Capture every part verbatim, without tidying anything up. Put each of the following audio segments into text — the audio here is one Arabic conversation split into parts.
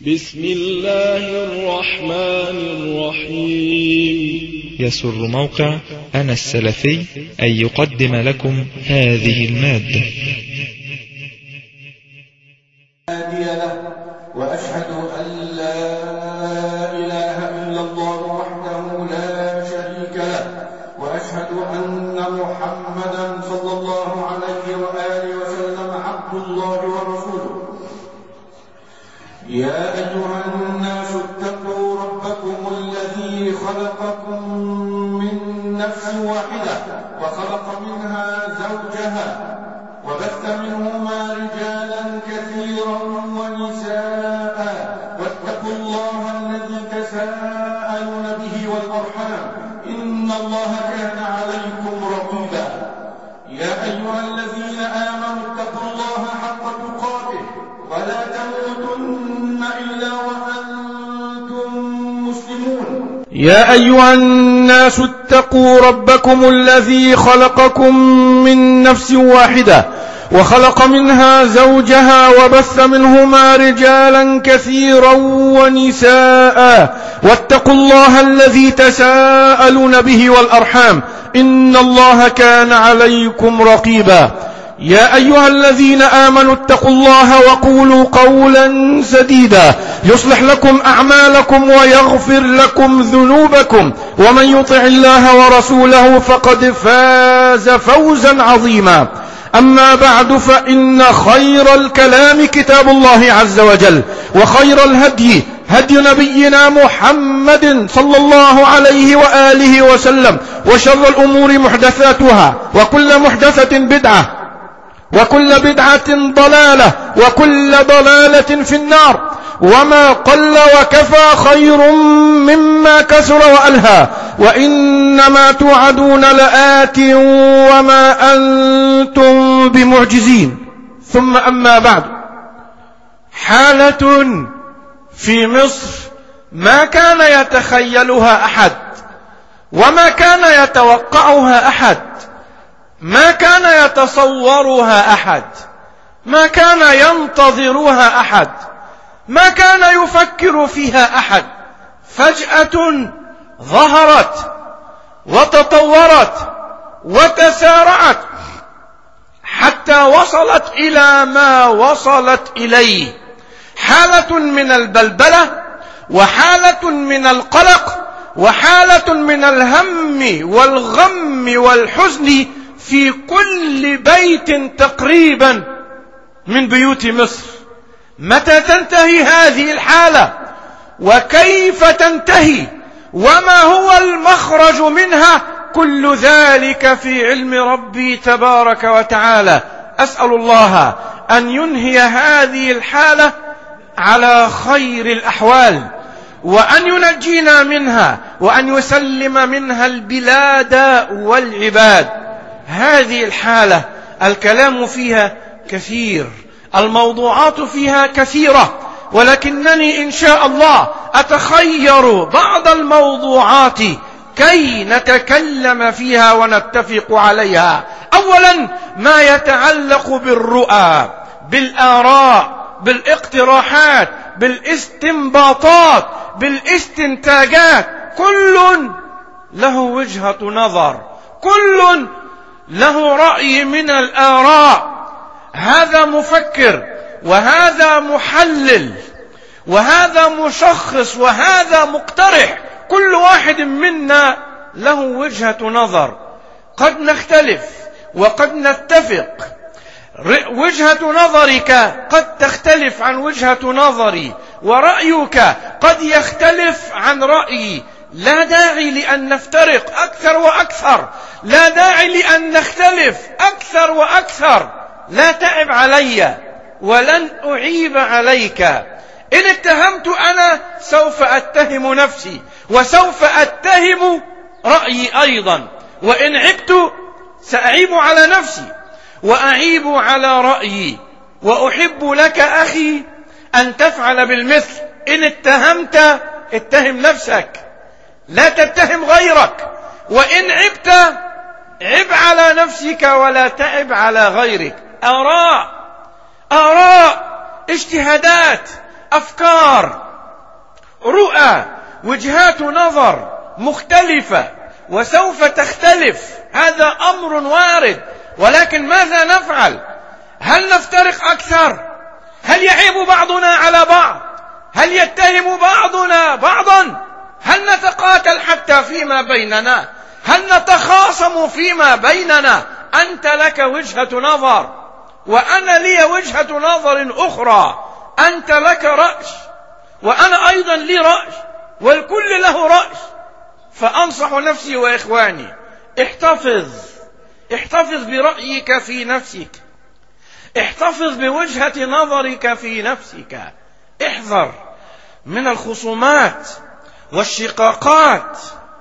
بسم الله الرحمن الرحيم. يسر موقع أنا السلفي أن يقدم لكم هذه المادة. وأشهد أن لا إله إلا الله وحده لا شريك له، وأشهد أن محمدا صلى الله عليه وآله وسلم عبد الله ورسوله. يا أيها الناس اتقوا ربكم الذي خلقكم من نفس واحدة وخلق منها زوجها وبث منهما رجالا كثيرا ونساء، واتقوا الله الذي تساءلون به والأرحام إن الله كان عليكم رقيبا. يا أيها الذين آمنوا اتقوا الله حق تقاته ولا تموتن إلا وأنتم مسلمون. يا أيها الناس اتقوا ربكم الذي خلقكم من نفس واحدة وخلق منها زوجها وبث منهما رجالا كثيرا ونساء، واتقوا الله الذي تساءلون به والأرحام إن الله كان عليكم رقيبا. يا أيها الذين آمنوا اتقوا الله وقولوا قولا سديدا يصلح لكم أعمالكم ويغفر لكم ذنوبكم، ومن يطع الله ورسوله فقد فاز فوزا عظيما. أما بعد، فإن خير الكلام كتاب الله عز وجل، وخير الهدي هدي نبينا محمد صلى الله عليه وآله وسلم، وشر الأمور محدثاتها، وكل محدثة بدعة، وكل بدعة ضلالة، وكل ضلالة في النار. وما قل وكفى خير مما كثر وألهى، وإنما توعدون لآت وما أنتم بمعجزين. ثم أما بعد، حالة في مصر ما كان يتخيلها أحد، وما كان يتوقعها أحد، ما كان يتصورها أحد، ما كان ينتظرها أحد، ما كان يفكر فيها أحد. فجأة ظهرت وتطورت وتسارعت حتى وصلت إلى ما وصلت إليه. حالة من البلبلة، وحالة من القلق، وحالة من الهم والغم والحزن في كل بيت تقريبا من بيوت مصر. متى تنتهي هذه الحالة؟ وكيف تنتهي؟ وما هو المخرج منها؟ كل ذلك في علم ربي تبارك وتعالى. أسأل الله أن ينهي هذه الحالة على خير الأحوال، وأن ينجينا منها، وأن يسلم منها البلاد والعباد. هذه الحالة الكلام فيها كثير، الموضوعات فيها كثيرة، ولكنني إن شاء الله أتخير بعض الموضوعات كي نتكلم فيها ونتفق عليها. أولا، ما يتعلق بالرؤى، بالآراء، بالاقتراحات، بالاستنباطات، بالاستنتاجات. كل له وجهة نظر، كل له رأي من الآراء. هذا مفكر، وهذا محلل، وهذا مشخص، وهذا مقترح. كل واحد منا له وجهة نظر، قد نختلف وقد نتفق. وجهة نظرك قد تختلف عن وجهة نظري، ورأيك قد يختلف عن رأيي. لا داعي لأن نفترق أكثر وأكثر، لا داعي لأن نختلف أكثر وأكثر. لا تعب علي ولن أعيب عليك. إن اتهمت أنا سوف أتهم نفسي، وسوف أتهم رأيي أيضا. وإن عبت سأعيب على نفسي وأعيب على رأيي. وأحب لك أخي أن تفعل بالمثل. إن اتهمت اتهم نفسك، لا تتهم غيرك. وإن عبت عب على نفسك ولا تعب على غيرك. آراء آراء اجتهادات. أفكار، رؤى، وجهات نظر مختلفة وسوف تختلف، هذا أمر وارد. ولكن ماذا نفعل؟ هل نفترق أكثر؟ هل يعيب بعضنا على بعض؟ هل يتهم بعضنا بعضا؟ هل نتقاتل حتى فيما بيننا؟ هل نتخاصم فيما بيننا؟ أنت لك وجهة نظر وأنا لي وجهة نظر أخرى، أنت لك رأي وأنا أيضا لي رأي والكل له رأي. فأنصح نفسي وإخواني، احتفظ احتفظ برأيك في نفسك، احتفظ بوجهة نظرك في نفسك، احذر من الخصومات والشقاقات،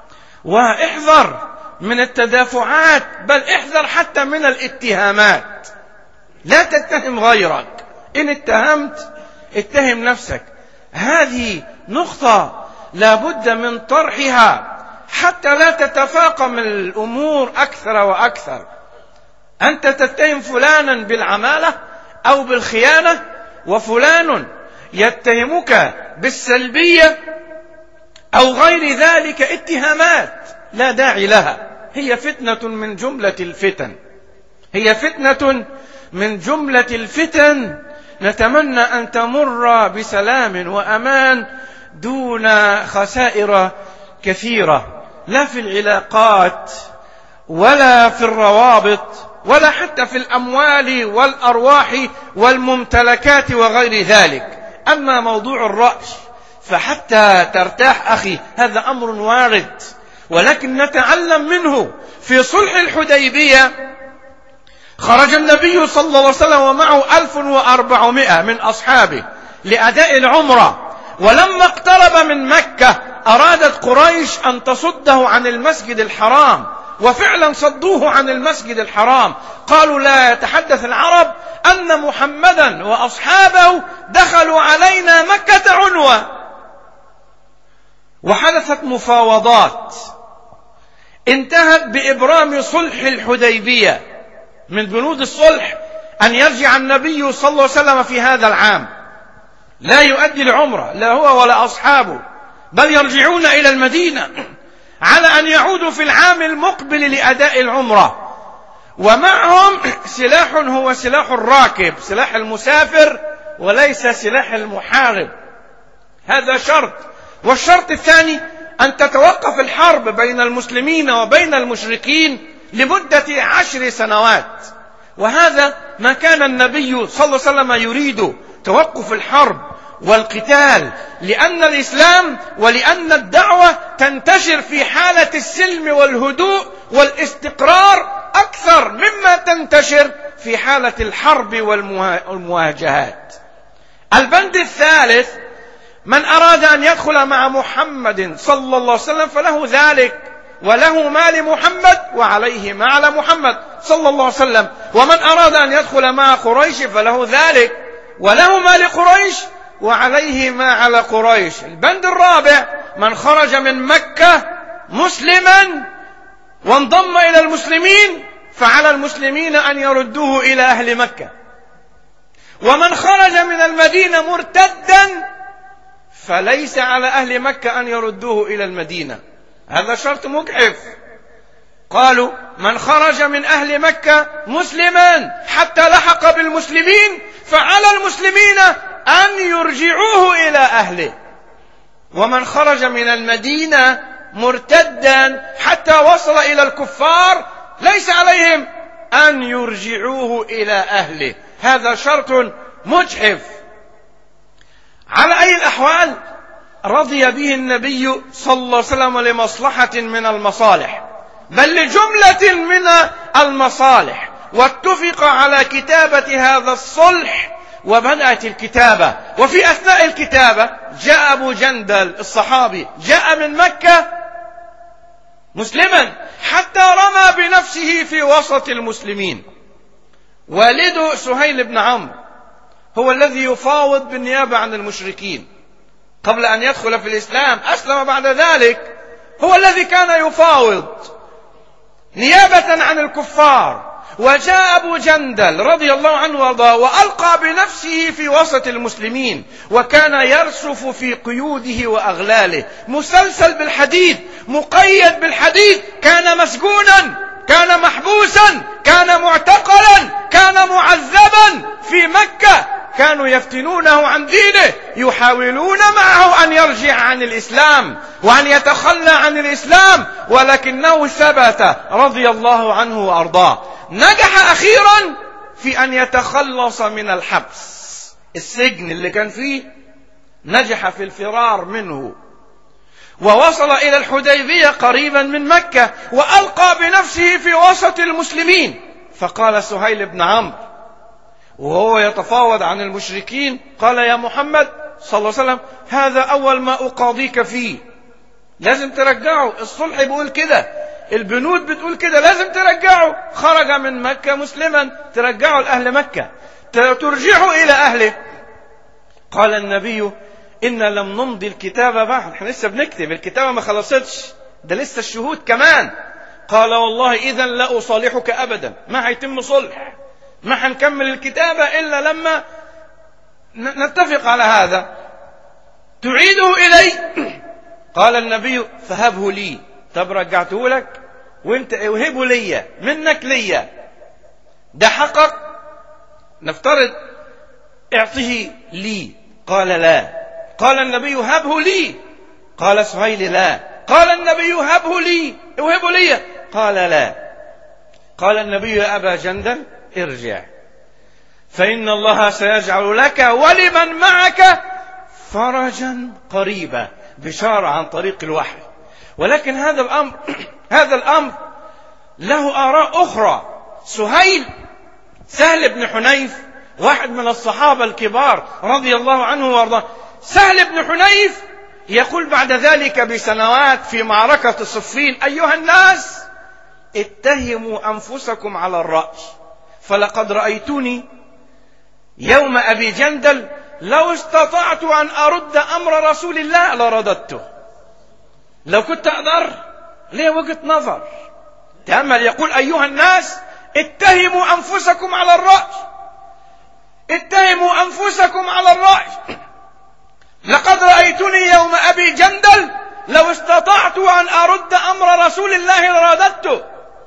واحذر من التدافعات، بل احذر حتى من الاتهامات. لا تتهم غيرك، إن اتهمت اتهم نفسك. هذه نقطة لا بد من طرحها حتى لا تتفاقم الأمور أكثر وأكثر. أنت تتهم فلانا بالعمالة أو بالخيانة، وفلان يتهمك بالسلبية أو غير ذلك، اتهامات لا داعي لها. هي فتنة من جملة الفتن، هي فتنة من جملة الفتن. نتمنى أن تمر بسلام وأمان دون خسائر كثيرة، لا في العلاقات ولا في الروابط ولا حتى في الأموال والأرواح والممتلكات وغير ذلك. أما موضوع الرأي فحتى ترتاح أخي هذا أمر وارد، ولكن نتعلم منه. في صلح الحديبية خرج النبي صلى الله عليه وسلم ومعه ألف وأربعمائة من أصحابه لأداء العمرة، ولما اقترب من مكة أرادت قريش أن تصده عن المسجد الحرام، وفعلا صدوه عن المسجد الحرام. قالوا لا يتحدث العرب أن محمدا وأصحابه دخلوا علينا مكة عنوة. وحدثت مفاوضات انتهت بإبرام صلح الحديبية. من بنود الصلح أن يرجع النبي صلى الله عليه وسلم في هذا العام، لا يؤدي العمرة لا هو ولا أصحابه، بل يرجعون إلى المدينة على أن يعودوا في العام المقبل لأداء العمرة، ومعهم سلاح هو سلاح الراكب، سلاح المسافر، وليس سلاح المحارب. هذا شرط. والشرط الثاني أن تتوقف الحرب بين المسلمين وبين المشركين لمدة عشر سنوات، وهذا ما كان النبي صلى الله عليه وسلم يريد، توقف الحرب والقتال، لأن الإسلام ولأن الدعوة تنتشر في حالة السلم والهدوء والاستقرار أكثر مما تنتشر في حالة الحرب والمواجهات. البند الثالث: من أراد أن يدخل مع محمد صلى الله عليه وسلم فله ذلك، وله ما لمحمد وعليه ما على محمد صلى الله عليه وسلم. ومن أراد أن يدخل مع قريش فله ذلك، وله ما لقريش وعليه ما على قريش. البند الرابع: من خرج من مكة مسلما وانضم إلى المسلمين فعلى المسلمين أن يردوه إلى أهل مكة. ومن خرج من المدينة مرتدا فليس على أهل مكة أن يردوه إلى المدينة. هذا شرط مجحف. قالوا: من خرج من أهل مكة مسلما حتى لحق بالمسلمين فعلى المسلمين أن يرجعوه إلى أهله. ومن خرج من المدينة مرتدا حتى وصل إلى الكفار ليس عليهم أن يرجعوه إلى أهله. هذا شرط مجحف. على أي الأحوال رضي به النبي صلى الله عليه وسلم لمصلحة من المصالح، بل لجملة من المصالح، واتفق على كتابة هذا الصلح وبدأت الكتابة. وفي أثناء الكتابة جاء أبو جندل الصحابي، جاء من مكة مسلما حتى رمى بنفسه في وسط المسلمين. والده سهيل بن عمرو هو الذي يفاوض بالنيابة عن المشركين قبل أن يدخل في الإسلام، أسلم بعد ذلك. هو الذي كان يفاوض نيابة عن الكفار وجاء أبو جندل رضي الله عنه وارضاه وألقى بنفسه في وسط المسلمين، وكان يرسف في قيوده وأغلاله، مسلسل بالحديد، مقيد بالحديد، كان مسجونا، كان محبوسا، كان معتقلا، كان معذبا في مكة. كانوا يفتنونه عن دينه، يحاولون معه أن يرجع عن الإسلام وأن يتخلى عن الإسلام، ولكنه ثبت رضي الله عنه وأرضاه. نجح أخيرا في أن يتخلص من الحبس، السجن اللي كان فيه، نجح في الفرار منه، ووصل إلى الحديبية قريبا من مكة، وألقى بنفسه في وسط المسلمين. فقال سهيل بن عمرو وهو يتفاوض عن المشركين، قال: يا محمد صلى الله عليه وسلم، هذا أول ما أقاضيك فيه، لازم ترجعه، الصلح بيقول كده، البنود بتقول كده، لازم ترجعه. خرج من مكة مسلما، ترجعه لأهل مكة، ترجعه إلى أهله. قال النبي: إن لم نمضي الكتابة بعد، احنا لسه بنكتب، الكتابة ما خلصتش، ده لسه الشهود كمان. قال: والله إذا لا أصالحك أبدا، ما هيتم صلح، ما هنكمل الكتابة إلا لما نتفق على هذا. تعيده إلي؟ قال النبي: فهبه لي. طب رجعته لك وانت وهبه لي، منك لي، ده حقك، نفترض اعطيه لي. قال: لا. قال النبي: هبه لي. قال سهيل: لا. قال النبي: هبه لي، وهبه لي. قال: لا. قال النبي: يا أبا جندل ارجع، فإن الله سيجعل لك ولمن معك فرجا قريبا، بشارة عن طريق الوحي. ولكن هذا الأمر هذا الأمر له آراء أخرى. سهيل سهل بن حنيف، واحد من الصحابة الكبار رضي الله عنه وارضاه، سهل بن حنيف يقول بعد ذلك بسنوات في معركة صفين: أيها الناس، اتهموا أنفسكم على الرأي، فلقد رأيتني يوم أبي جندل لو استطعت أن أرد أمر رسول الله لرددته. لو كنت أقدر، ليه وجهة نظر. تأمل، يقول: أيها الناس، اتهموا أنفسكم على الرأي، اتهموا أنفسكم على الرأي، لقد رأيتني يوم أبي جندل لو استطعت أن أرد أمر رسول الله لرددته.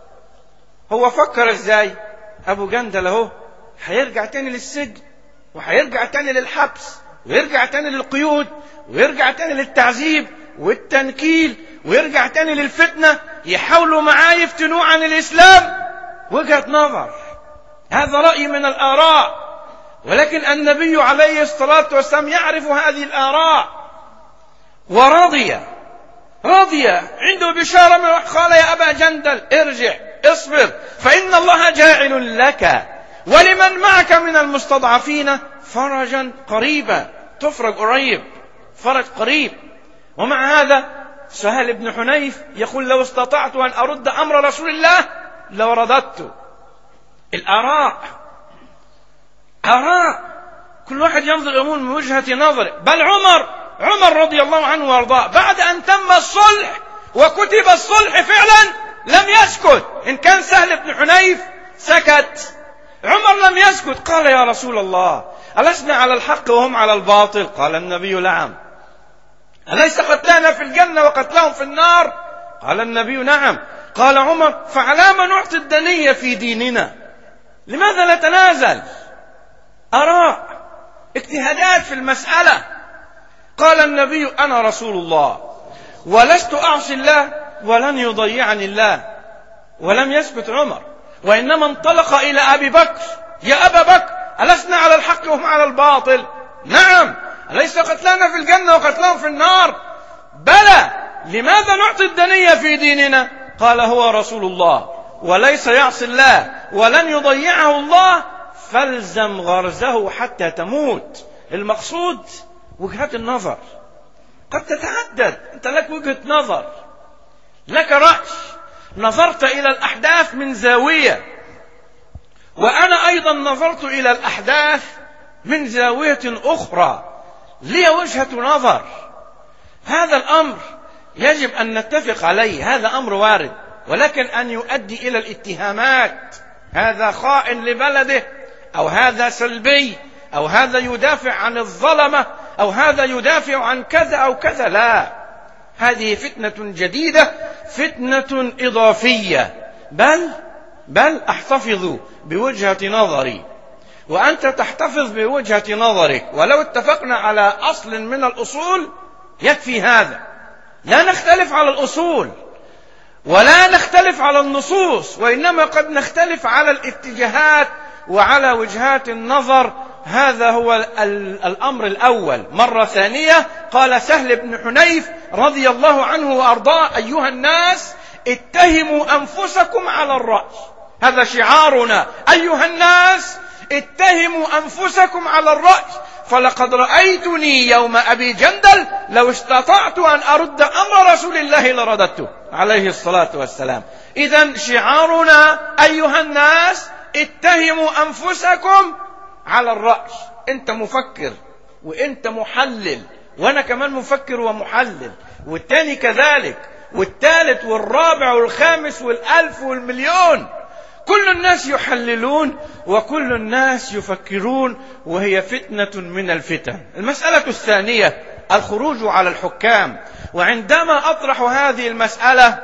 هو فكر ازاي؟ أبو جندل اهو هيرجع تاني للسجن، وهيرجع تاني للحبس، ويرجع تاني للقيود، ويرجع تاني للتعذيب والتنكيل، ويرجع تاني للفتنة، يحاولوا معاه يفتنوه عن الإسلام. وجهة نظر، هذا رأي من الآراء، ولكن النبي عليه الصلاة والسلام يعرف هذه الآراء ورضي رضي عنده بشارة من قال: يا أبا جندل ارجع، اصبر، فإن الله جاعل لك ولمن معك من المستضعفين فرجا قريبا، تفرج قريب، فرج قريب. ومع هذا سهل بن حنيف يقول: لو استطعت أن أرد أمر رسول الله لورددته. الآراء آراء، كل واحد ينظر الأمور من وجهة نظره. بل عمر عمر رضي الله عنه وارضاه بعد أن تم الصلح وكتب الصلح فعلا لم يسكت. إن كان سهل بن حنيف سكت، عمر لم يسكت. قال: يا رسول الله، ألسنا على الحق وهم على الباطل؟ قال النبي: نعم. أليس قتلانا في الجنة وقتلهم في النار؟ قال النبي: نعم. قال عمر: فعلام نعطي الدنية في ديننا؟ لماذا نتنازل؟ آراء، اجتهادات في المسألة. قال النبي: أنا رسول الله ولست أعصي الله ولن يضيعني الله. ولم يسكت عمر، وإنما انطلق إلى أبي بكر: يا أبا بكر، ألسنا على الحق وهم على الباطل؟ نعم. أليس قتلانا في الجنة وقتلهم في النار؟ بلى. لماذا نعطي الدنية في ديننا؟ قال: هو رسول الله وليس يعصي الله ولن يضيعه الله، فالزم غرزه حتى تموت. المقصود وجهات النظر قد تتعدد، أنت لك وجهة نظر، لك رأي، نظرت إلى الأحداث من زاوية، وأنا أيضا نظرت إلى الأحداث من زاوية أخرى، لي وجهة نظر. هذا الأمر يجب أن نتفق عليه، هذا أمر وارد، ولكن أن يؤدي إلى الاتهامات هذا خائن لبلده، أو هذا سلبي، أو هذا يدافع عن الظلمة، أو هذا يدافع عن كذا أو كذا. لا، هذه فتنة جديدة، فتنة إضافية. بل بل أحتفظ بوجهة نظري وأنت تحتفظ بوجهة نظرك، ولو اتفقنا على أصل من الأصول يكفي هذا. لا نختلف على الأصول ولا نختلف على النصوص، وإنما قد نختلف على الاتجاهات وعلى وجهات النظر. هذا هو الأمر الأول. مرة ثانية قال سهل بن حنيف رضي الله عنه وأرضاه: أيها الناس اتهموا أنفسكم على الرأي. هذا شعارنا: أيها الناس اتهموا أنفسكم على الرأي، فلقد رأيتني يوم أبي جندل لو استطعت أن أرد أمر رسول الله لرددته عليه الصلاة والسلام. إذن شعارنا: أيها الناس اتهموا أنفسكم على الرأي. أنت مفكر وأنت محلل، وأنا كمان مفكر ومحلل، والتاني كذلك، والثالث والرابع والخامس والألف والمليون. كل الناس يحللون وكل الناس يفكرون، وهي فتنة من الفتن. المسألة الثانية: الخروج على الحكام. وعندما أطرح هذه المسألة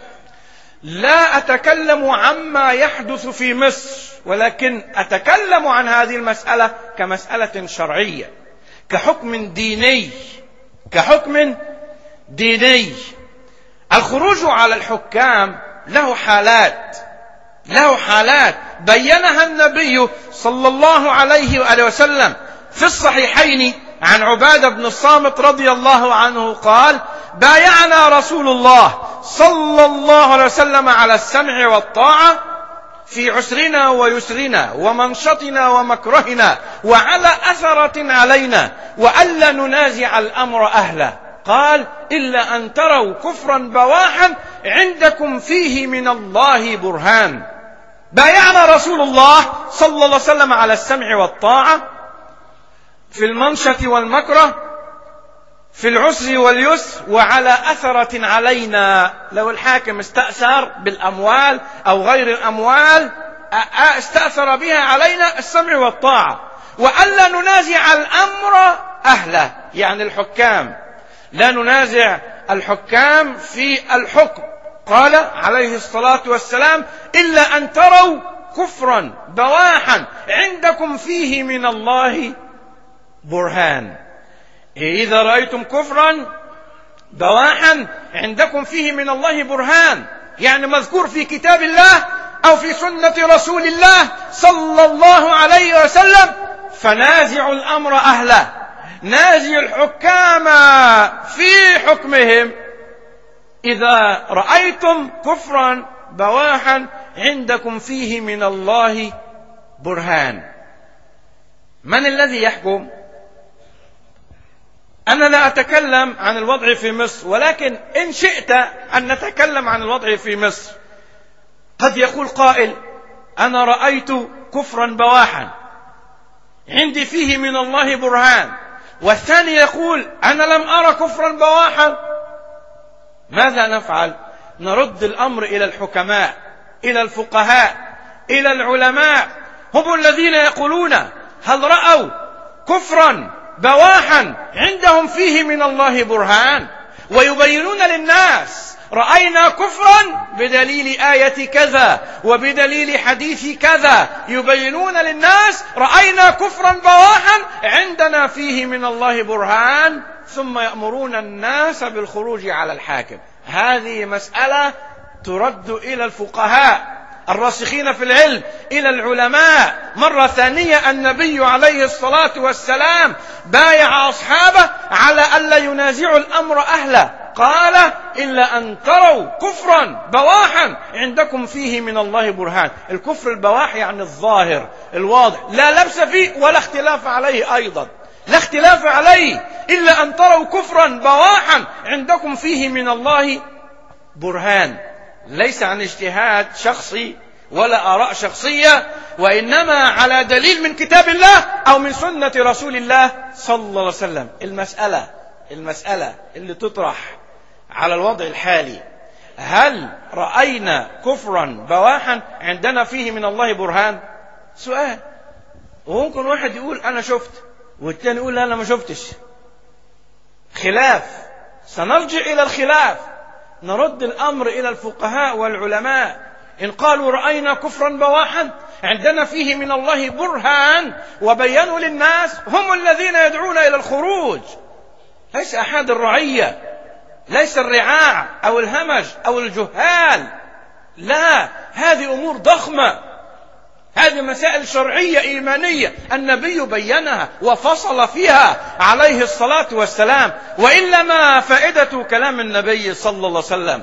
لا أتكلم عما يحدث في مصر، ولكن أتكلم عن هذه المسألة كمسألة شرعية، كحكم ديني كحكم ديني. الخروج على الحكام له حالات له حالات بينها النبي صلى الله عليه وآله وسلم في الصحيحين عن عبادة بن الصامت رضي الله عنه قال: بايعنا رسول الله صلى الله عليه وسلم على السمع والطاعة في عسرنا ويسرنا ومنشطنا ومكرهنا وعلى أثرة علينا، وألا ننازع الأمر أهله. قال: إلا أن تروا كفرا بواحا عندكم فيه من الله برهان. بايعنا رسول الله صلى الله عليه وسلم على السمع والطاعة في المنشط والمكره، في العسر واليسر، وعلى أثرة علينا. لو الحاكم استأثر بالأموال أو غير الأموال استأثر بها علينا، السمع والطاعة. وألا ننازع الأمر أهله، يعني الحكام، لا ننازع الحكام في الحكم. قال عليه الصلاة والسلام: إلا أن تروا كفرا بواحا عندكم فيه من الله برهان. إذا رأيتم كفرا بواحا عندكم فيه من الله برهان، يعني مذكور في كتاب الله أو في سنة رسول الله صلى الله عليه وسلم، فنازعوا الأمر أهله، نازعوا الحكام في حكمهم. إذا رأيتم كفرا بواحا عندكم فيه من الله برهان. من الذي يحكم؟ أنا لا أتكلم عن الوضع في مصر، ولكن إن شئت أن نتكلم عن الوضع في مصر. قد يقول قائل: أنا رأيت كفرا بواحا عندي فيه من الله برهان، والثاني يقول: أنا لم أرى كفرا بواحا. ماذا نفعل؟ نرد الأمر إلى الحكماء، إلى الفقهاء، إلى العلماء. هم الذين يقولون: هل رأوا كفرا بواحا عندهم فيه من الله برهان؟ ويبينون للناس: رأينا كفرا بدليل آية كذا وبدليل حديث كذا. يبينون للناس: رأينا كفرا بواحا عندنا فيه من الله برهان، ثم يأمرون الناس بالخروج على الحاكم. هذه مسألة ترد إلى الفقهاء الراسخين في العلم، إلى العلماء. مرة ثانية النبي عليه الصلاة والسلام بايع أصحابه على ألا ينازعوا الأمر أهله. قال: إلا أن تروا كفرا بواحا عندكم فيه من الله برهان. الكفر البواح يعني الظاهر الواضح، لا لبس فيه ولا اختلاف عليه، أيضا لا اختلاف عليه. إلا أن تروا كفرا بواحا عندكم فيه من الله برهان. ليس عن اجتهاد شخصي ولا آراء شخصية، وإنما على دليل من كتاب الله أو من سنة رسول الله صلى الله عليه وسلم. المسألة المسألة اللي تطرح على الوضع الحالي هل رأينا كفرا بواحا عندنا فيه من الله برهان؟ سؤال. وممكن واحد يقول أنا شفت، والتاني يقول لا أنا ما شفتش. خلاف. سنرجع إلى الخلاف، نرد الأمر إلى الفقهاء والعلماء. إن قالوا رأينا كفرا بواحا عندنا فيه من الله برهان وبينوا للناس، هم الذين يدعون إلى الخروج، ليس أحد الرعية، ليس الرعاع أو الهمج أو الجهال. لا، هذه أمور ضخمة، هذه مسائل شرعية إيمانية النبي بينها وفصل فيها عليه الصلاة والسلام. وإلا ما فائدة كلام النبي صلى الله عليه وسلم؟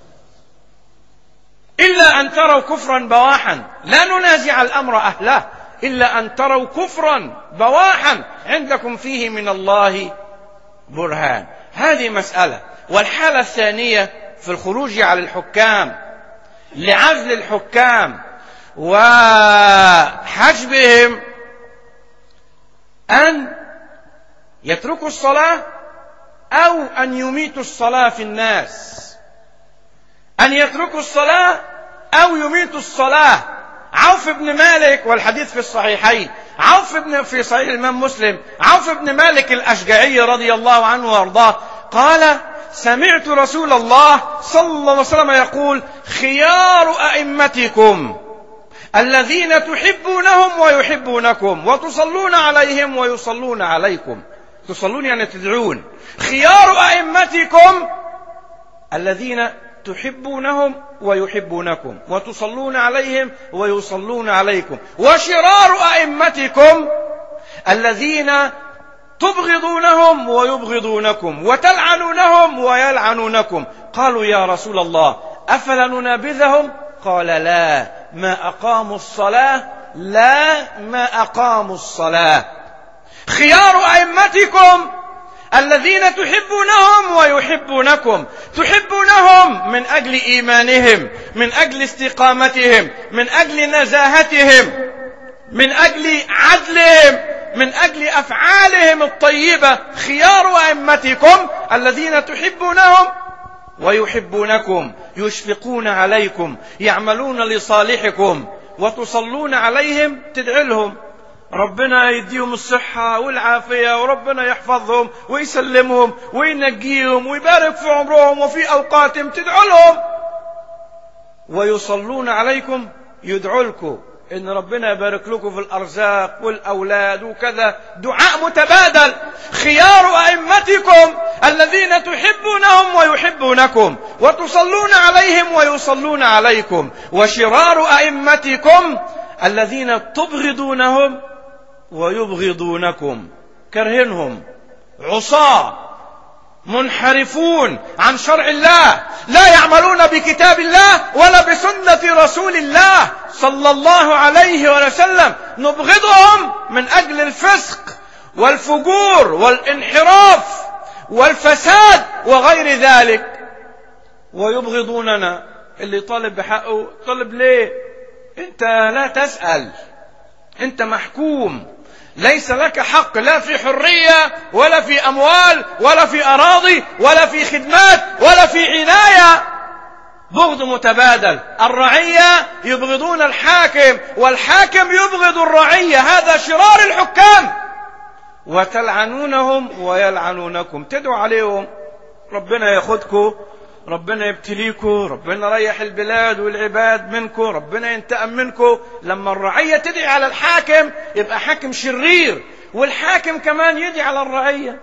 إلا أن تروا كفرا بواحا، لا ننازع الأمر أهله، إلا أن تروا كفرا بواحا عندكم فيه من الله برهان. هذه مسألة. والحالة الثانية في الخروج على الحكام لعزل الحكام وحجبهم أن يتركوا الصلاة أو أن يميتوا الصلاة في الناس. أن يتركوا الصلاة أو يميتوا الصلاة. عوف بن مالك، والحديث في الصحيحين، عوف بن في صحيح الإمام مسلم، عوف بن مالك الأشجعي رضي الله عنه وارضاه قال: سمعت رسول الله صلى الله عليه وسلم يقول: خيار أئمتكم الذين تحبونهم ويحبونكم وتصلون عليهم ويصلون عليكم. تصلون يعني تدعون. خيار أئمتكم الذين تحبونهم ويحبونكم وتصلون عليهم ويصلون عليكم، وشرار أئمتكم الذين تبغضونهم ويبغضونكم وتلعنونهم ويلعنونكم. قالوا: يا رسول الله أفلا ننابذهم؟ قال: لا ما أقاموا الصلاة، لا ما أقاموا الصلاة. خيار أئمتكم الذين تحبونهم ويحبونكم. تحبونهم من أجل إيمانهم، من أجل استقامتهم، من أجل نزاهتهم، من أجل عدلهم، من أجل أفعالهم الطيبة. خيار أئمتكم الذين تحبونهم ويحبونكم، يشفقون عليكم، يعملون لصالحكم، وتصلون عليهم، تدعي لهم ربنا يديهم الصحة والعافية، وربنا يحفظهم ويسلمهم وينجيهم ويبارك في عمرهم وفي أوقاتهم، تدعوا لهم. ويصلون عليكم، يدعوا لكم إن ربنا يبارك لكم في الأرزاق والأولاد وكذا، دعاء متبادل. خيار أئمتكم الذين تحبونهم ويحبونكم وتصلون عليهم ويصلون عليكم، وشرار أئمتكم الذين تبغضونهم ويبغضونكم. كرهنهم، عصاة، منحرفون عن شرع الله، لا يعملون بكتاب الله ولا بسنة رسول الله صلى الله عليه وسلم. نبغضهم من أجل الفسق والفجور والانحراف والفساد وغير ذلك، ويبغضوننا. اللي طالب بحقه طالب ليه؟ انت لا تسأل، انت محكوم، ليس لك حق لا في حرية ولا في أموال ولا في أراضي ولا في خدمات ولا في عناية. بغض متبادل. الرعية يبغضون الحاكم والحاكم يبغض الرعية، هذا شرار الحكام. وتلعنونهم ويلعنونكم، تدعوا عليهم ربنا ياخدكم، ربنا يبتليكم، ربنا ريح البلاد والعباد منكم، ربنا ينتقم منكم. لما الرعية تدعي على الحاكم يبقى حاكم شرير، والحاكم كمان يدعي على الرعية.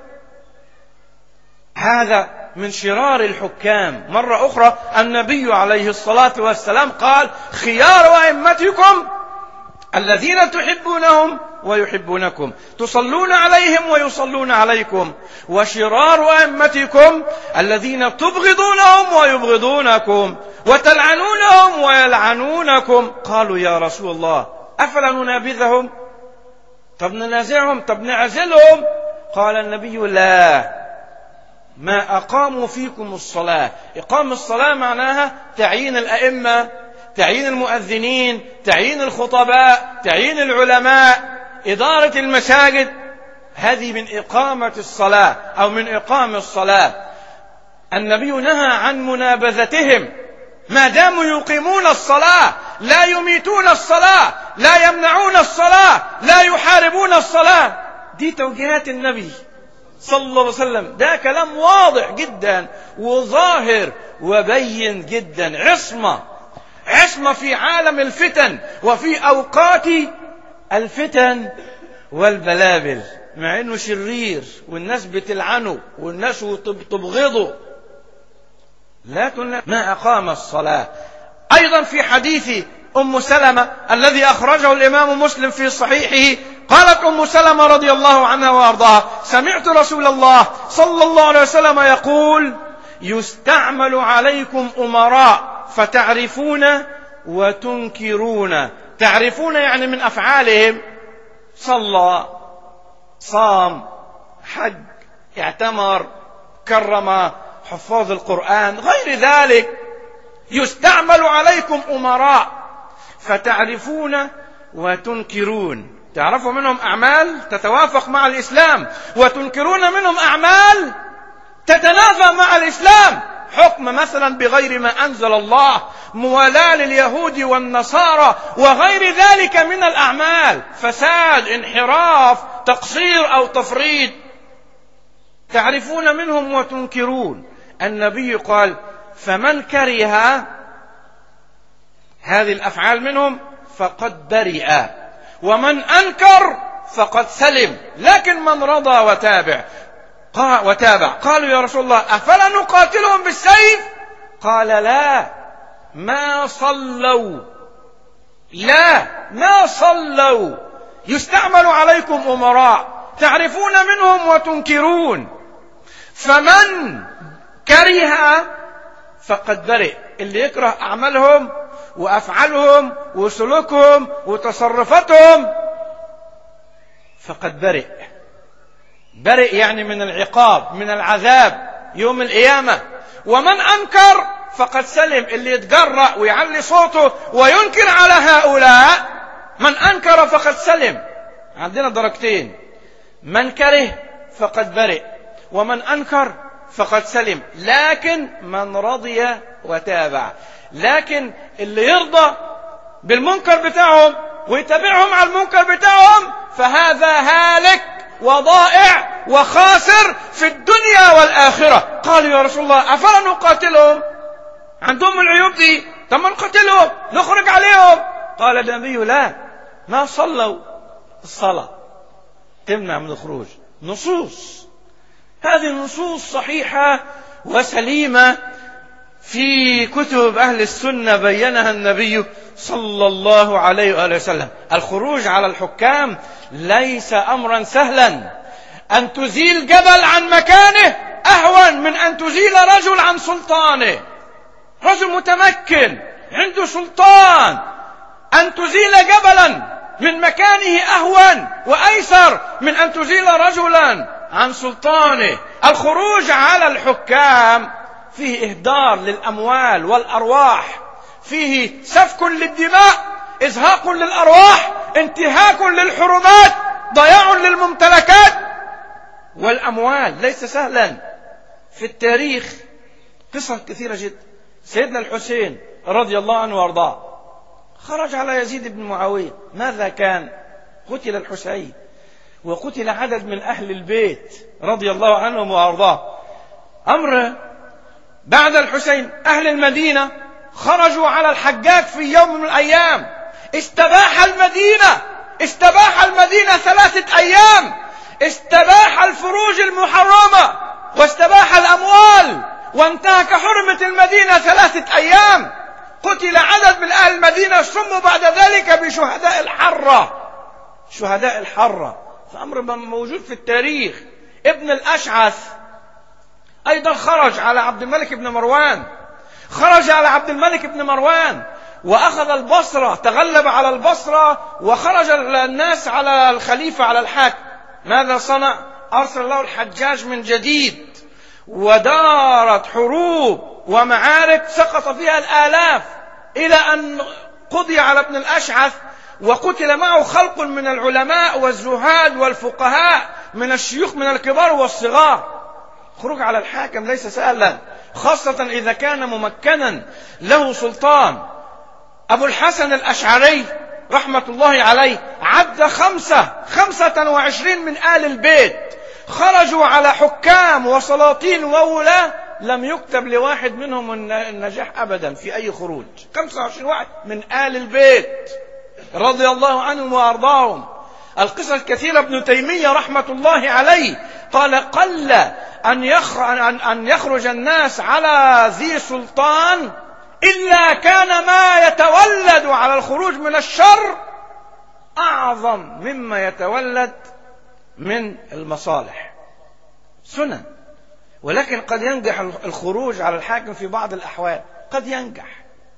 هذا من شرار الحكام. مرة أخرى النبي عليه الصلاة والسلام قال: خيار أئمتكم الذين تحبونهم ويحبونكم، تصلون عليهم ويصلون عليكم، وشرار أئمتكم الذين تبغضونهم ويبغضونكم وتلعنونهم ويلعنونكم. قالوا: يا رسول الله أفلا ننابذهم؟ طب ننازعهم، طب نعزلهم؟ قال النبي: لا ما أقاموا فيكم الصلاة. إقام الصلاة معناها تعيين الأئمة، تعيين المؤذنين، تعيين الخطباء، تعيين العلماء، إدارة المساجد. هذه من إقامة الصلاة أو من إقام الصلاة. النبي نهى عن منابذتهم ما داموا يقيمون الصلاة، لا يميتون الصلاة، لا يمنعون الصلاة، لا يحاربون الصلاة. دي توجيهات النبي صلى الله عليه وسلم. ده كلام واضح جدا وظاهر وبين جدا. عصمة عصمة في عالم الفتن وفي أوقات الفتن والبلابل، مع انه شرير والناس بتلعنه والناس تبغضه، لكن ما أقام الصلاة. أيضا في حديث أم سلمة الذي أخرجه الإمام مسلم في صحيحه، قالت أم سلمة رضي الله عنها وأرضاها: سمعت رسول الله صلى الله عليه وسلم يقول: يستعمل عليكم أمراء فتعرفون وتنكرون. تعرفون يعني من أفعالهم، صلى، صام، حج، اعتمر، كرم حفاظ القرآن، غير ذلك. يستعمل عليكم أمراء فتعرفون وتنكرون. تعرفوا منهم أعمال تتوافق مع الإسلام، وتنكرون منهم أعمال تتنافى مع الإسلام. حكم مثلا بغير ما أنزل الله، موالاة لليهود والنصارى وغير ذلك من الأعمال، فساد، انحراف، تقصير أو تفريط. تعرفون منهم وتنكرون. النبي قال: فمن كره هذه الأفعال منهم فقد برئ، ومن أنكر فقد سلم. لكن من رضى وتابع وتابع قالوا: يا رسول الله أفلا نقاتلهم بالسيف؟ قال: لا، ما صلوا، لا ما صلوا. يستعمل عليكم أمراء تعرفون منهم وتنكرون. فمن كره فقد برئ. اللي يكره أعمالهم وأفعالهم وسلوكهم وتصرفاتهم فقد برئ. برئ يعني من العقاب، من العذاب يوم القيامة. ومن أنكر فقد سلم. اللي يتجرأ ويعلي صوته وينكر على هؤلاء، من أنكر فقد سلم. عندنا درجتين: من كره فقد برئ، ومن أنكر فقد سلم. لكن من رضي وتابع. لكن اللي يرضى بالمنكر بتاعهم ويتابعهم على المنكر بتاعهم فهذا هالك وضائع وخاسر في الدنيا والآخرة. قالوا: يا رسول الله أفلا نقاتلهم؟ عندهم العيوب دي، طب ما نقاتلهم نخرج عليهم. قال النبي: لا، ما صلوا. الصلاة تمنع من الخروج. نصوص، هذه النصوص صحيحة وسليمة في كتب أهل السنة بينها النبي صلى الله عليه وآله وسلم. الخروج على الحكام ليس أمرا سهلا. أن تزيل جبل عن مكانه أهون من أن تزيل رجل عن سلطانه. رجل متمكن عنده سلطان، أن تزيل جبلا من مكانه أهون وأيسر من أن تزيل رجلا عن سلطانه. الخروج على الحكام فيه إهدار للأموال والأرواح، فيه سفك للدماء، إزهاق للأرواح، انتهاك للحرمات، ضياع للممتلكات والأموال. ليس سهلا. في التاريخ قصص كثيرة جدا. سيدنا الحسين رضي الله عنه وارضاه خرج على يزيد بن معاوية. ماذا كان؟ قتل الحسين وقتل عدد من أهل البيت رضي الله عنهم وارضاه. أمر بعد الحسين أهل المدينة خرجوا على الحجاج في يوم من الأيام. استباح المدينة استباح المدينة ثلاثة أيام. استباح الفروج المحرمة واستباح الأموال وانتهك حرمة المدينة ثلاثة أيام. قتل عدد من أهل المدينة سموا بعد ذلك بشهداء الحرة. شهداء الحرة فأمر موجود في التاريخ. ابن الأشعث أيضا خرج على عبد الملك بن مروان خرج على عبد الملك بن مروان وأخذ البصرة، تغلب على البصرة وخرج الناس على الخليفة على الحاكم. ماذا صنع؟ أرسل له الحجاج من جديد، ودارت حروب ومعارك سقط فيها الآلاف، إلى أن قضي على ابن الأشعث وقتل معه خلق من العلماء والزهاد والفقهاء، من الشيوخ من الكبار والصغار. خروج على الحاكم ليس سهلا. خاصة إذا كان ممكنا له سلطان. أبو الحسن الأشعري رحمة الله عليه عد خمسة خمسة وعشرين من آل البيت خرجوا على حكام وسلاطين وولاة، لم يكتب لواحد منهم النجاح أبدا في أي خروج. خمسة وعشرين واحد من آل البيت رضي الله عنهم وأرضاهم. القصة كثيرة. ابن تيمية رحمة الله عليه قال قل أن يخرج الناس على ذي سلطان إلا كان ما يتولد على الخروج من الشر أعظم مما يتولد من المصالح. سنن. ولكن قد ينجح الخروج على الحاكم في بعض الأحوال، قد ينجح.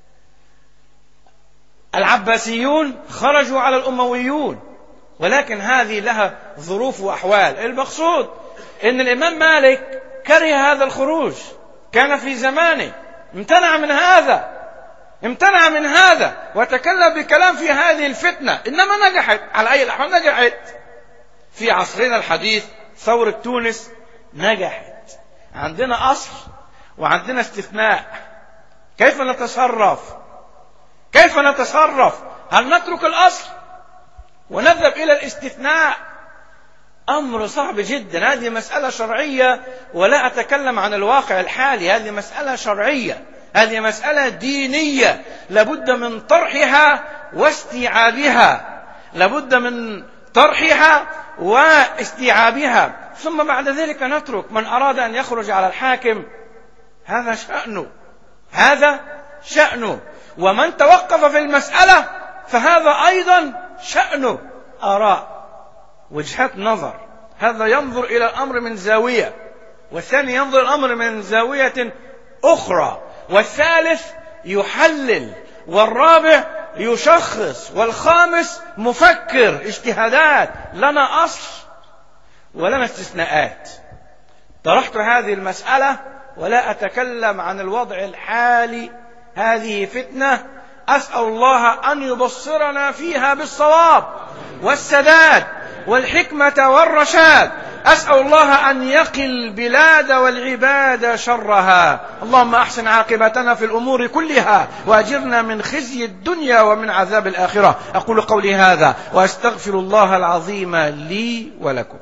العباسيون خرجوا على الأمويون، ولكن هذه لها ظروف وأحوال. المقصود أن الإمام مالك كره هذا الخروج، كان في زمانه امتنع من هذا امتنع من هذا وتكلم بكلام في هذه الفتنة، إنما نجحت على أي الأحوال. نجحت في عصرنا الحديث. ثورة تونس نجحت. عندنا أصل وعندنا استثناء. كيف نتصرف؟ كيف نتصرف؟ هل نترك الأصل ونذهب إلى الاستثناء؟ أمر صعب جدا. هذه مسألة شرعية، ولا أتكلم عن الواقع الحالي. هذه مسألة شرعية، هذه مسألة دينية، لابد من طرحها واستيعابها، لابد من طرحها واستيعابها، ثم بعد ذلك نترك. من أراد أن يخرج على الحاكم هذا شأنه، هذا شأنه. ومن توقف في المسألة فهذا أيضا شأنه. آراء، وجهات نظر. هذا ينظر إلى الأمر من زاوية، والثاني ينظر الأمر من زاوية أخرى، والثالث يحلل، والرابع يشخص، والخامس مفكر. اجتهادات. لنا أصل ولنا استثناءات. طرحت هذه المسألة ولا أتكلم عن الوضع الحالي. هذه فتنة، أسأل الله أن يبصرنا فيها بالصواب والسداد والحكمة والرشاد. أسأل الله أن يقي البلاد والعباد شرها. اللهم أحسن عاقبتنا في الأمور كلها، وأجرنا من خزي الدنيا ومن عذاب الآخرة. أقول قولي هذا وأستغفر الله العظيم لي ولكم.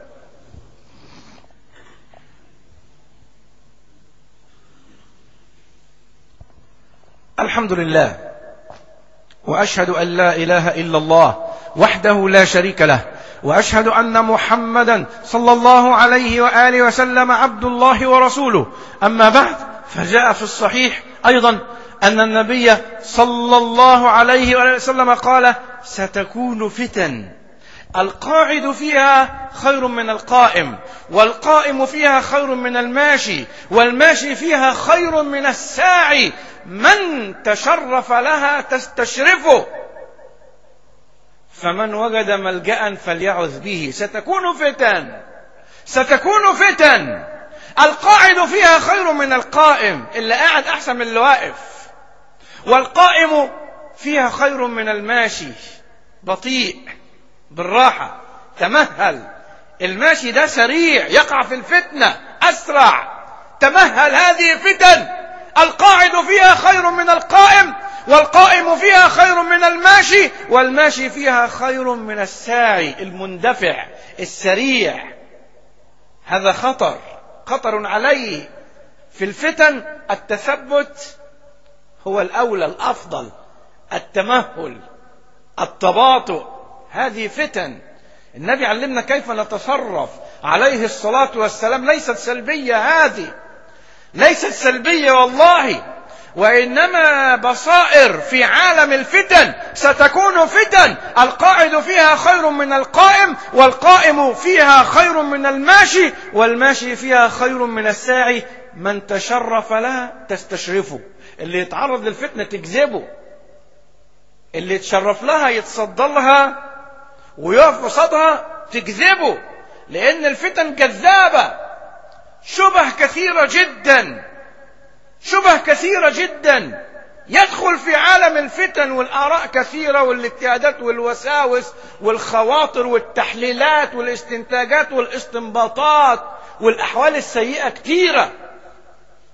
الحمد لله، وأشهد أن لا إله إلا الله وحده لا شريك له، وأشهد أن محمدا صلى الله عليه وآله وسلم عبد الله ورسوله. أما بعد، فجاء في الصحيح أيضا أن النبي صلى الله عليه وآله وسلم قال: ستكون فتن القاعد فيها خير من القائم، والقائم فيها خير من الماشي، والماشي فيها خير من الساعي. من تشرف لها تستشرفه، فمن وجد ملجأ فليعذ به. ستكون فتن ستكون فتن القاعد فيها خير من القائم، اللي قاعد أحسن من اللي واقف، والقائم فيها خير من الماشي، بطيء بالراحة، تمهل. الماشي ده سريع، يقع في الفتنة أسرع. تمهل، هذه فتن. القاعد فيها خير من القائم، والقائم فيها خير من الماشي، والماشي فيها خير من الساعي المندفع السريع. هذا خطر خطر عليه. في الفتن التثبت هو الأولى الأفضل، التمهل، التباطؤ. هذه فتن. النبي علمنا كيف نتصرف عليه الصلاة والسلام. ليست سلبية، هذه ليست سلبية والله، وإنما بصائر في عالم الفتن. ستكون فتن القاعد فيها خير من القائم، والقائم فيها خير من الماشي، والماشي فيها خير من الساعي. من تشرف لها تستشرفه. اللي يتعرض للفتنة تجذبه، اللي يتشرف لها يتصدى لها ويقف قصادها تجذبه، لأن الفتن جذابة. شبه كثيرة جدا شبه كثيرة جدا يدخل في عالم الفتن، والآراء كثيرة، والاجتهادات والوساوس والخواطر والتحليلات والاستنتاجات والاستنباطات والأحوال السيئة كثيرة.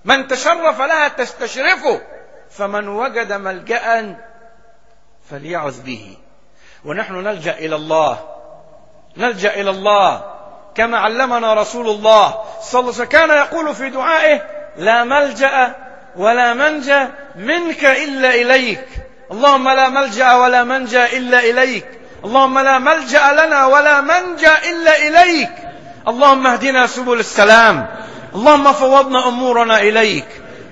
من تشرف لها تستشرفه، فمن وجد ملجأ فليعذ به. ونحن نلجأ إلى الله، نلجأ إلى الله كما علمنا رسول الله صلى الله عليه وسلم، كان يقول في دعائه: لا ملجأ ولا منجى منك إلا إليك، اللهم لا ملجأ ولا منجى إلا إليك، اللهم لا ملجأ لنا ولا منجى إلا إليك، اللهم اهدنا سبل السلام، اللهم فوضنا أمورنا إليك،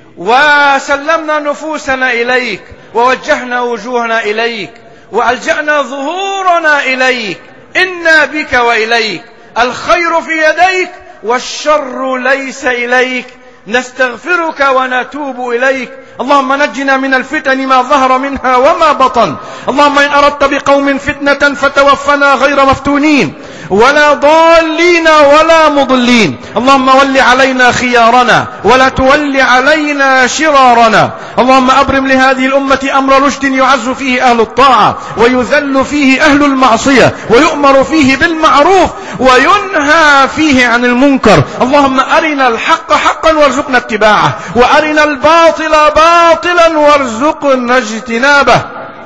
وسلمنا نفوسنا إليك، ووجهنا وجوهنا إليك، وألجأنا ظهورنا إليك، إنا بك وإليك، الخير في يديك والشر ليس إليك، نستغفرك ونتوب إليك. اللهم نجنا من الفتن ما ظهر منها وما بطن، اللهم إن أردت بقوم فتنة فتوفنا غير مفتونين ولا ضالين ولا مضلين، اللهم ول علينا خيارنا ولا تول علينا شرارنا، اللهم أبرم لهذه الأمة أمر رشد يعز فيه أهل الطاعة ويذل فيه أهل المعصية، ويؤمر فيه بالمعروف وينهى فيه عن المنكر، اللهم أرنا الحق حقا وارزقنا اتباعه، وأرنا الباطل باطلا وارزقنا اجتنابه.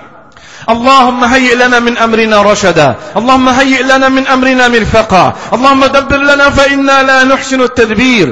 اللهم هيئ لنا من أمرنا رشدا، اللهم هيئ لنا من أمرنا مرفقا، اللهم دبر لنا فإنا لا نحسن التدبير،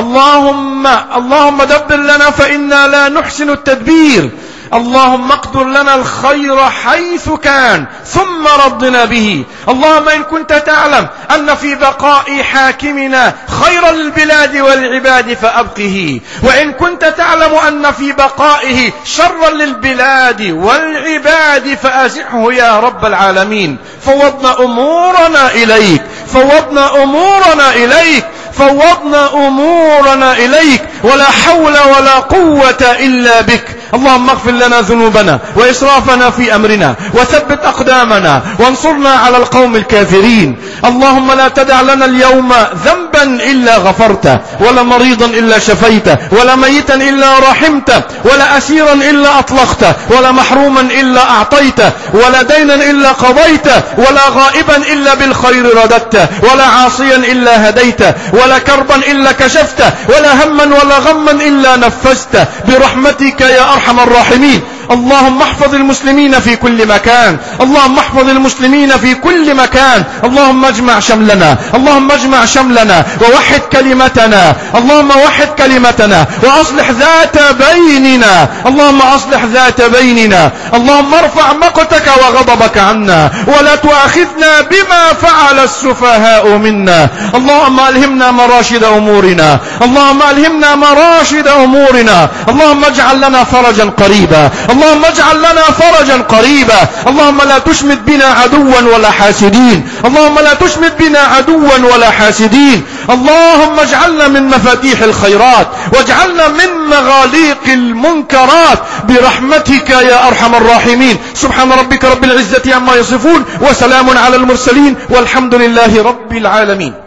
اللهم اللهم دبر لنا فإنا لا نحسن التدبير، اللهم اقدر لنا الخير حيث كان ثم رضنا به. اللهم إن كنت تعلم أن في بقاء حاكمنا خيرا للبلاد والعباد فأبقه، وإن كنت تعلم أن في بقائه شرا للبلاد والعباد فأزحه يا رب العالمين. فوضنا أمورنا إليك، فوضنا أمورنا إليك، فوضنا أمورنا إليك، ولا حول ولا قوة إلا بك. اللهم اغفر لنا ذنوبنا وإسرافنا في أمرنا، وثبت أقدامنا، وانصرنا على القوم الكافرين. اللهم لا تدع لنا اليوم ذنبا إلا غفرته، ولا مريضا إلا شفيته، ولا ميتا إلا رحمته، ولا أسيرا إلا أطلقته، ولا محروما إلا أعطيته، ولا دينا إلا قضيته، ولا غائبا إلا بالخير رددته، ولا عاصيا إلا هديته، ولا كربا إلا كشفته، ولا هما ولا غما إلا نفسته، برحمتك يا أرحم الراحمين. اللهم احفظ المسلمين في كل مكان، اللهم احفظ المسلمين في كل مكان، اللهم اجمع شملنا، اللهم اجمع شملنا ووحد كلمتنا، اللهم وحد كلمتنا وأصلح ذات بيننا، اللهم أصلح ذات بيننا، اللهم ارفع مقتك وغضبك عنا، ولا تؤاخذنا بما فعل السفهاء منا. اللهم ألهمنا مراشد أمورنا، اللهم ألهمنا مراشد أمورنا، اللهم اجعل لنا فرجا قريبا، اللهم اجعل لنا فرجا قريبا، اللهم لا تشمت بنا عدوا ولا حاسدين، اللهم لا تشمت بنا عدوا ولا حاسدين، اللهم اجعلنا من مفاتيح الخيرات، واجعلنا من مغاليق المنكرات برحمتك يا أرحم الراحمين. سبحان ربك رب العزة عما يصفون، وسلام على المرسلين، والحمد لله رب العالمين.